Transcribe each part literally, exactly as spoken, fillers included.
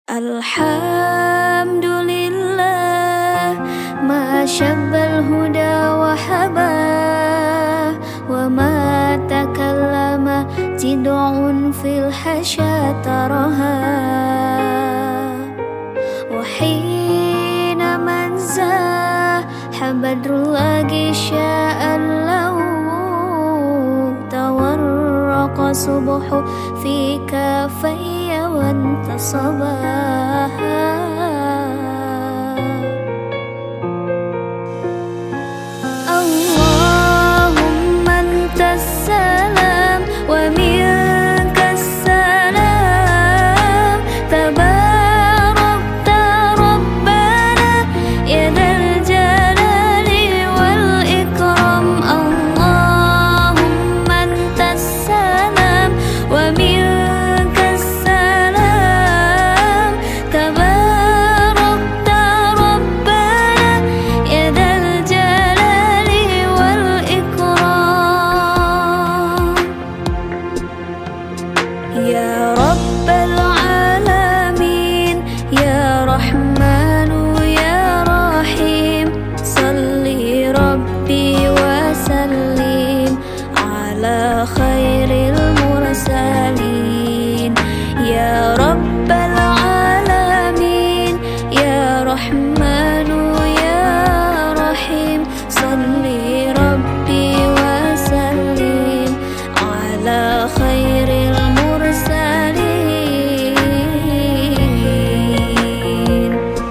Alhamdulillah, ma syabbal huda wa haba, wa ma takallama jid'un fil hasya taraha, wa hina man zaha badrul lagi sya'an lahu, tawarraqa subuhu fi kafayya wa intasabaha. Allahumma antas salam wa minkas salam, tabarakta rabbana ya dzal jalali wal ikram. Allahumma antas salam wa minkas salam, tabarakta rabbana ya dzal jalali wal ikram. Ya Rabbal alamin, ya Rahmanu ya Rahim, salli Rabbi wa sallim ala khairil mursalin. Ya Rabbal alamin, ya Rahmanu ya Rahim, salli Rabbi wa sallim ala khairil mursalin.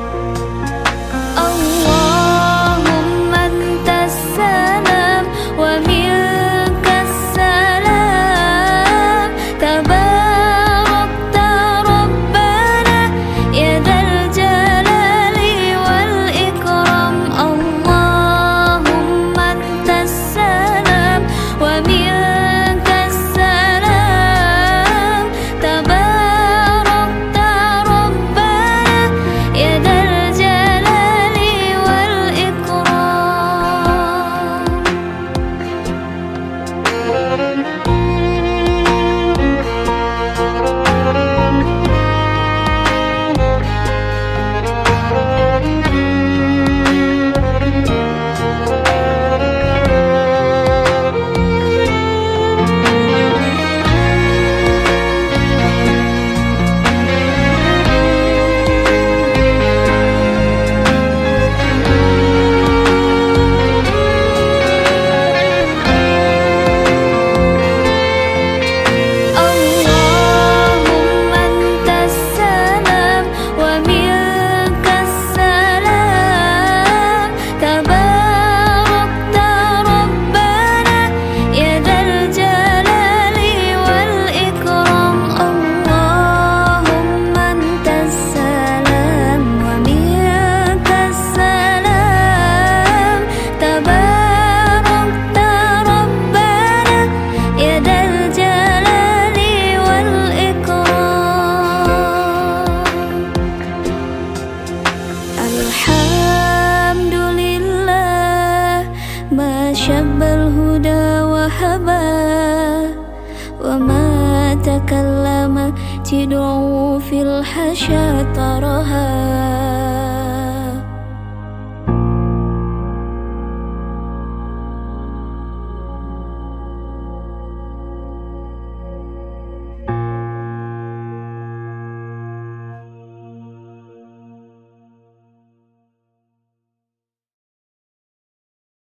Allahumma antas salam wa minkas salam, tabarakta rabbana ya dzal jalali wal ikram. Allahumma antas salam wa minkas salam, tabarakta rabbana ya dzal jalali wal ikram. Allahumma antas salam wa minkas salam, tabarakta rabbana ya dzal jalali wal ikram. Allahumma antas salam wa minkas salam, tabarakta rabbana ya dzal jalali wal ikram. Alhamdulillah, ma syabbal huda wa haba, wa ma takallama jid'u fil hasya taraha.